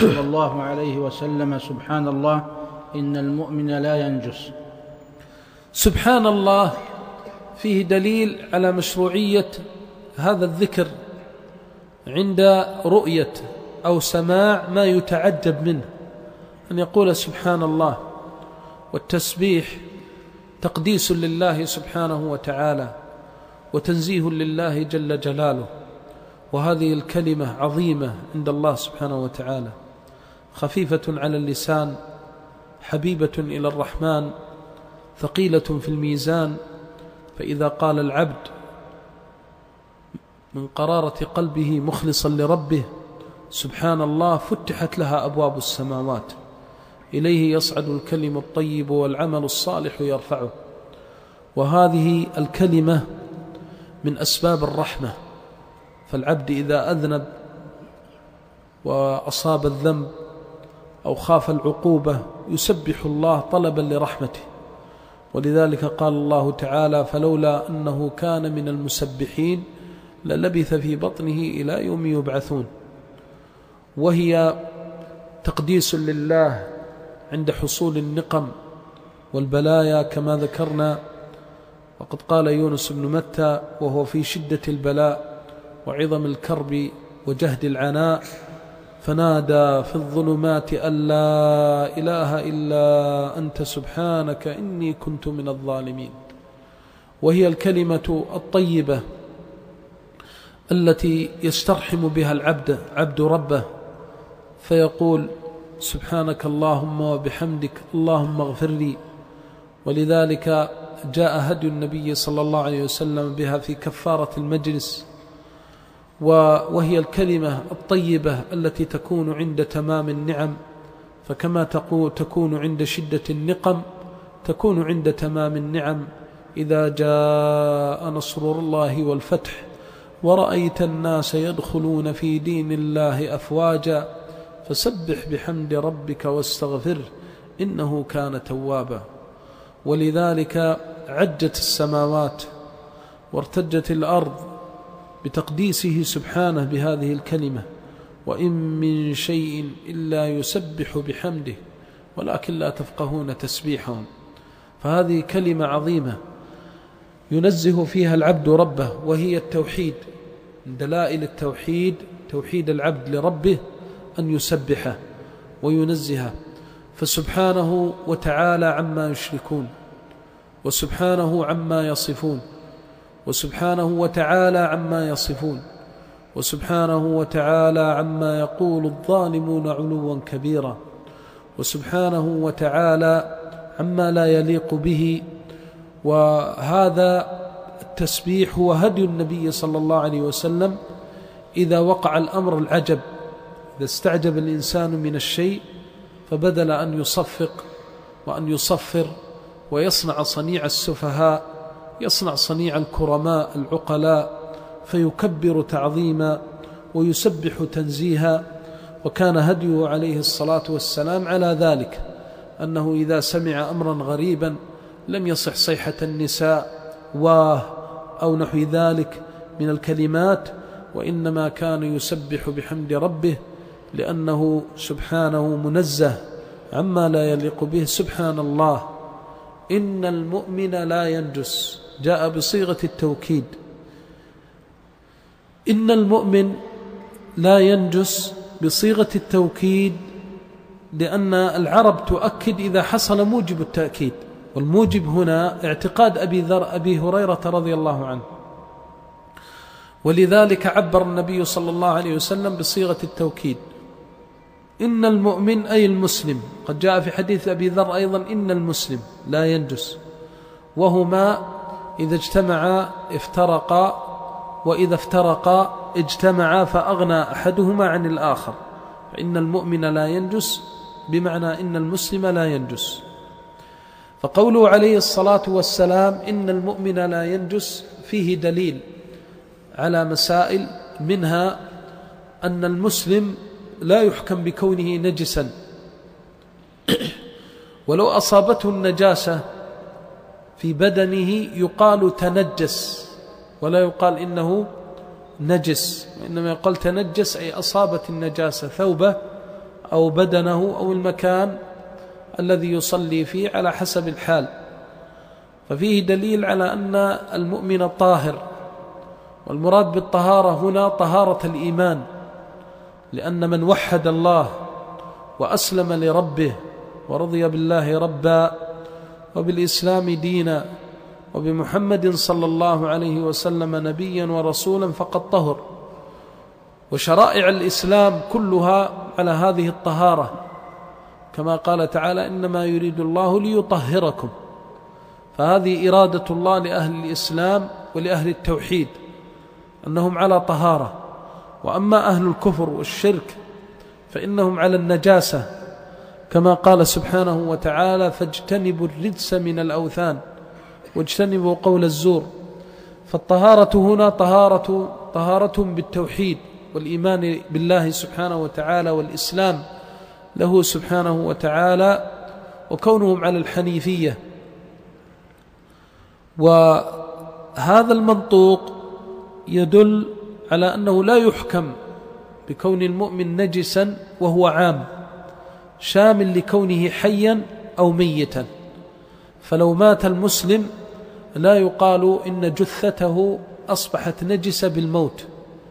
صلى الله عليه وسلم: سبحان الله إن المؤمن لا ينجس. سبحان الله فيه دليل على مشروعية هذا الذكر عند رؤية أو سماع ما يتعجب منه، أن يقول سبحان الله. والتسبيح تقديس لله سبحانه وتعالى وتنزيه لله جل جلاله، وهذه الكلمة عظيمة عند الله سبحانه وتعالى، خفيفة على اللسان، حبيبة إلى الرحمن، ثقيلة في الميزان. فإذا قال العبد من قرارة قلبه مخلصا لربه سبحان الله فتحت لها أبواب السماوات، إليه يصعد الكلم الطيب والعمل الصالح يرفعه. وهذه الكلمة من أسباب الرحمة، فالعبد إذا أذنب وأصاب الذنب أو خاف العقوبة يسبح الله طلبا لرحمته. ولذلك قال الله تعالى: فلولا أنه كان من المسبحين للبث في بطنه إلى يوم يبعثون. وهي تقديس لله عند حصول النقم والبلايا كما ذكرنا. وقد قال يونس بن متى وهو في شدة البلاء وعظم الكرب وجهد العناء: فنادى في الظلمات أن لا إله إلا أنت سبحانك إني كنت من الظالمين. وهي الكلمة الطيبة التي يسترحم بها عبد ربه، فيقول: سبحانك اللهم وبحمدك اللهم اغفر لي. ولذلك جاء هدي النبي صلى الله عليه وسلم بها في كفارة المجلس. وهي الكلمة الطيبة التي تكون عند تمام النعم، فكما تكون عند شدة النقم تكون عند تمام النعم. إذا جاء نصر الله والفتح ورأيت الناس يدخلون في دين الله أفواجا فسبح بحمد ربك واستغفره إنه كان توابا. ولذلك عجت السماوات وارتجت الأرض بتقديسه سبحانه بهذه الكلمة: وإن من شيء إلا يسبح بحمده ولكن لا تفقهون تسبيحهم. فهذه كلمة عظيمة ينزه فيها العبد ربه، وهي التوحيد. من دلائل التوحيد توحيد العبد لربه أن يسبحه وينزهه، فسبحانه وتعالى عما يشركون، وسبحانه عما يصفون، وسبحانه وتعالى عما يصفون، وسبحانه وتعالى عما يقول الظالمون علوا كبيرا، وسبحانه وتعالى عما لا يليق به. وهذا التسبيح هو هدي النبي صلى الله عليه وسلم إذا وقع الأمر العجب، إذا استعجب الإنسان من الشيء فبدل أن يصفق وأن يصفر ويصنع صنيع السفهاء يصنع صنيع الكرماء العقلاء، فيكبر تعظيما ويسبح تنزيها. وكان هديه عليه الصلاة والسلام على ذلك، أنه إذا سمع أمرا غريبا لم يصح صيحة النساء أو نحو ذلك من الكلمات، وإنما كان يسبح بحمد ربه، لأنه سبحانه منزه عما لا يليق به. سبحان الله إن المؤمن لا ينجس، جاء بصيغة التوكيد. إن المؤمن لا ينجس بصيغة التوكيد، لأن العرب تؤكد إذا حصل موجب التأكيد، والموجب هنا اعتقاد أبي هريرة رضي الله عنه. ولذلك عبر النبي صلى الله عليه وسلم بصيغة التوكيد: إن المؤمن أي المسلم. قد جاء في حديث أبي ذر أيضا: إن المسلم لا ينجس. وهما إذا اجتمعا افترقا، وإذا افترقا اجتمعا فأغنى أحدهما عن الآخر. فإن المؤمن لا ينجس بمعنى إن المسلم لا ينجس. فقوله عليه الصلاة والسلام إن المؤمن لا ينجس فيه دليل على مسائل، منها أن المسلم لا يحكم بكونه نجسا، ولو أصابته النجاسة في بدنه يقال تنجس ولا يقال إنه نجس، وإنما يقال تنجس أي أصابت النجاسة ثوبه أو بدنه أو المكان الذي يصلي فيه على حسب الحال. ففيه دليل على أن المؤمن طاهر، والمراد بالطهارة هنا طهارة الإيمان، لأن من وحد الله وأسلم لربه ورضي بالله ربا وبالإسلام دينا وبمحمد صلى الله عليه وسلم نبيا ورسولا فقد طهر. وشرائع الإسلام كلها على هذه الطهارة، كما قال تعالى: إنما يريد الله ليطهركم. فهذه إرادة الله لأهل الإسلام ولأهل التوحيد أنهم على طهارة. وأما أهل الكفر والشرك فإنهم على النجاسة، كما قال سبحانه وتعالى: فاجتنبوا الرجس من الأوثان واجتنبوا قول الزور. فالطهارة هنا طهارة بالتوحيد والإيمان بالله سبحانه وتعالى والإسلام له سبحانه وتعالى، وكونهم على الحنيفية. وهذا المنطوق يدل على أنه لا يحكم بكون المؤمن نجسا وهو عام شامل لكونه حيا أو ميتا. فلو مات المسلم لا يقال إن جثته أصبحت نجسة بالموت،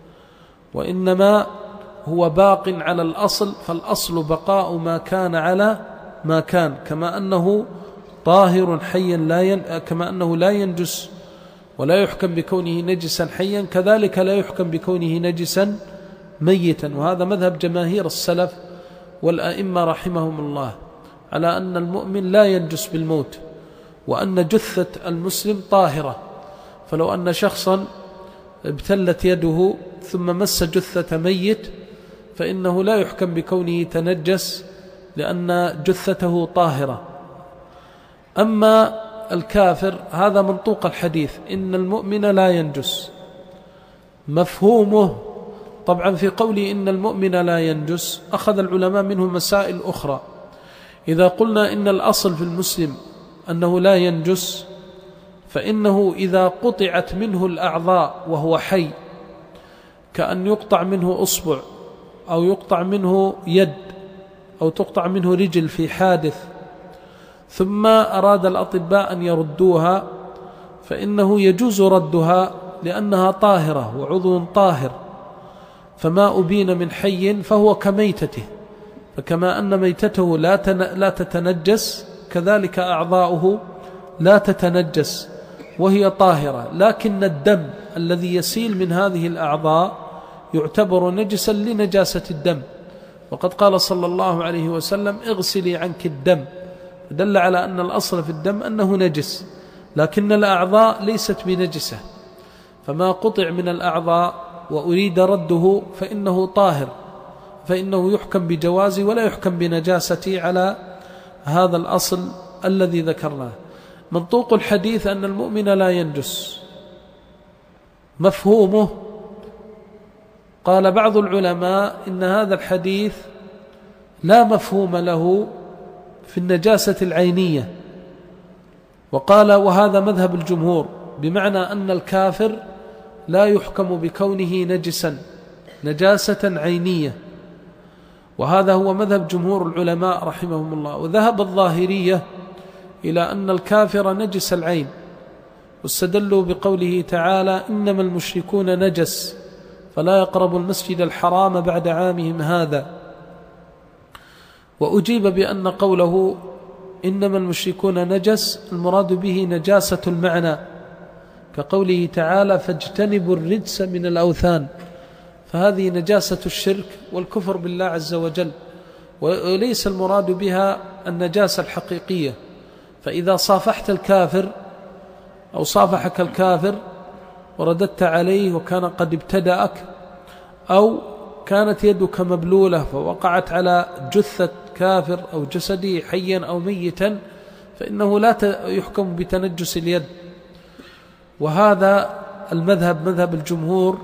وإنما هو باق على الأصل، فالأصل بقاء ما كان على ما كان، كما أنه طاهر حيا كما أنه لا ينجس ولا يحكم بكونه نجسا حيا، كذلك لا يحكم بكونه نجسا ميتا. وهذا مذهب جماهير السلف والأئمة رحمهم الله على أن المؤمن لا ينجس بالموت، وأن جثة المسلم طاهرة. فلو أن شخصا ابتلت يده ثم مس جثة ميت فإنه لا يحكم بكونه تنجس، لأن جثته طاهرة. أما الكافر هذا منطوق الحديث: إن المؤمن لا ينجس. مفهومه طبعا في قوله إن المؤمن لا ينجس أخذ العلماء منه مسائل أخرى. إذا قلنا إن الأصل في المسلم أنه لا ينجس، فإنه إذا قطعت منه الأعضاء وهو حي، كأن يقطع منه أصبع أو يقطع منه يد أو تقطع منه رجل في حادث، ثم أراد الأطباء أن يردوها، فإنه يجوز ردها لأنها طاهرة وعضو طاهر. فما أبين من حي فهو كميتته، فكما أن ميتته لا تتنجس كذلك أعضاؤه لا تتنجس وهي طاهرة. لكن الدم الذي يسيل من هذه الأعضاء يعتبر نجسا لنجاسة الدم، وقد قال صلى الله عليه وسلم: اغسلي عنك الدم، دل على أن الأصل في الدم أنه نجس، لكن الأعضاء ليست بنجسة. فما قطع من الأعضاء وأريد رده فإنه طاهر، فإنه يحكم بجوازه ولا يحكم بنجاسته على هذا الأصل الذي ذكرناه. منطوق الحديث أن المؤمن لا ينجس. مفهومه قال بعض العلماء إن هذا الحديث لا مفهوم له في النجاسة العينية، وقال وهذا مذهب الجمهور، بمعنى أن الكافر لا يحكم بكونه نجسا نجاسة عينية، وهذا هو مذهب جمهور العلماء رحمهم الله. وذهب الظاهرية إلى أن الكافر نجس العين، واستدلوا بقوله تعالى: إنما المشركون نجس فلا يقربوا المسجد الحرام بعد عامهم هذا. وأجيب بأن قوله إنما المشركون نجس المراد به نجاسة المعنى، كقوله تعالى: فاجتنبوا الرجس من الأوثان، فهذه نجاسة الشرك والكفر بالله عز وجل، وليس المراد بها النجاسة الحقيقية. فإذا صافحت الكافر أو صافحك الكافر ورددت عليه وكان قد ابتدأك، أو كانت يدك مبلولة فوقعت على جثة كافر أو جسده حيا أو ميتا، فإنه لا يحكم بتنجس اليد. وهذا المذهب مذهب الجمهور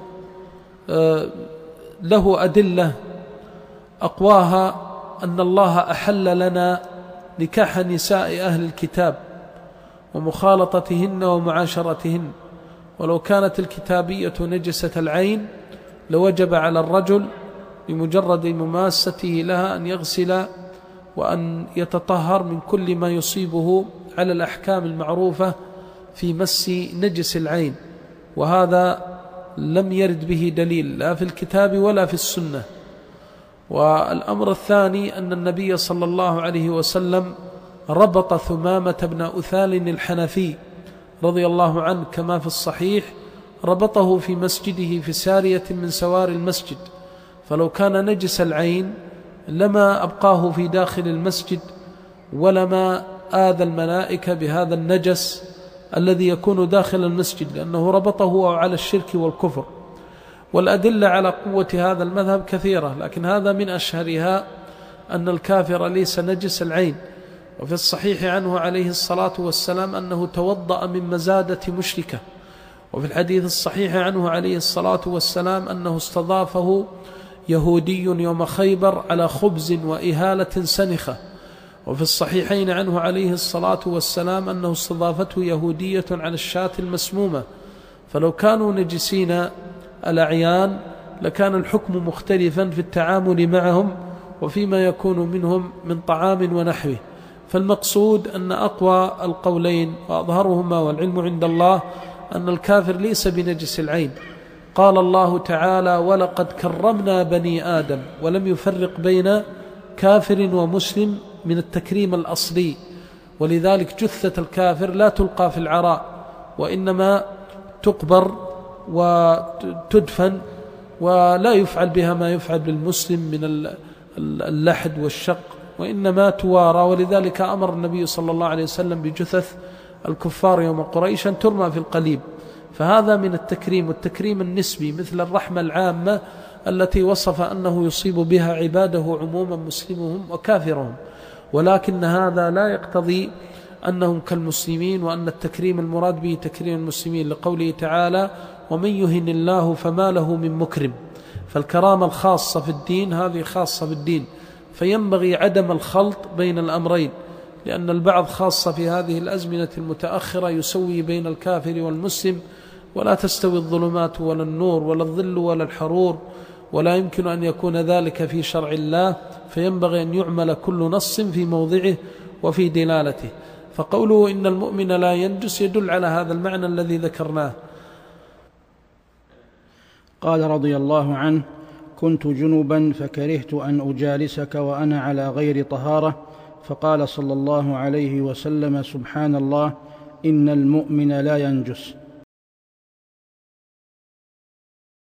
له أدلة أقواها أن الله أحل لنا نكاح نساء أهل الكتاب ومخالطتهن ومعاشرتهن، ولو كانت الكتابية نجسة العين لوجب على الرجل بمجرد مماسته لها أن يغسل وأن يتطهر من كل ما يصيبه على الأحكام المعروفة في مس نجس العين، وهذا لم يرد به دليل لا في الكتاب ولا في السنة. والأمر الثاني أن النبي صلى الله عليه وسلم ربط ثمامة بن أثال الحنفي رضي الله عنه كما في الصحيح، ربطه في مسجده في سارية من سوار المسجد، فلو كان نجس العين لما أبقاه في داخل المسجد ولما آذى الملائكة بهذا النجس الذي يكون داخل المسجد، لأنه ربطه على الشرك والكفر. والأدلة على قوة هذا المذهب كثيرة، لكن هذا من أشهرها أن الكافر ليس نجس العين. وفي الصحيح عنه عليه الصلاة والسلام أنه توضأ من مزادة مشركة، وفي الحديث الصحيح عنه عليه الصلاة والسلام أنه استضافه يهودي يوم خيبر على خبز وإهالة سنخة، وفي الصحيحين عنه عليه الصلاة والسلام أنه استضافته يهودية على الشاة المسمومة. فلو كانوا نجسين الأعيان لكان الحكم مختلفا في التعامل معهم وفيما يكون منهم من طعام ونحوه. فالمقصود أن أقوى القولين وأظهرهما والعلم عند الله أن الكافر ليس بنجس العين. قال الله تعالى: ولقد كرمنا بني آدم، ولم يفرق بين كافر ومسلم من التكريم الأصلي، ولذلك جثة الكافر لا تلقى في العراء، وإنما تقبر وتدفن، ولا يفعل بها ما يفعل بالمسلم من اللحد والشق، وإنما توارى. ولذلك أمر النبي صلى الله عليه وسلم بجثث الكفار يوم قريش أن ترمى في القليب. فهذا من التكريم، والتكريم النسبي مثل الرحمة العامة التي وصف أنه يصيب بها عباده عموما مسلمهم وكافرهم، ولكن هذا لا يقتضي أنهم كالمسلمين، وأن التكريم المراد به تكريم المسلمين، لقوله تعالى: ومن يهن الله فما له من مكرم. فالكرامة الخاصة في الدين هذه خاصة بالدين، فينبغي عدم الخلط بين الأمرين، لأن البعض خاصة في هذه الأزمنة المتأخرة يسوي بين الكافر والمسلم، ولا تستوي الظلمات ولا النور ولا الظل ولا الحرور، ولا يمكن أن يكون ذلك في شرع الله، فينبغي أن يعمل كل نص في موضعه وفي دلالته. فقوله إن المؤمن لا ينجس يدل على هذا المعنى الذي ذكرناه. قال رضي الله عنه: كنت جنبا فكرهت أن أجالسك وأنا على غير طهارة، فقال صلى الله عليه وسلم: سبحان الله، إن المؤمن لا ينجس.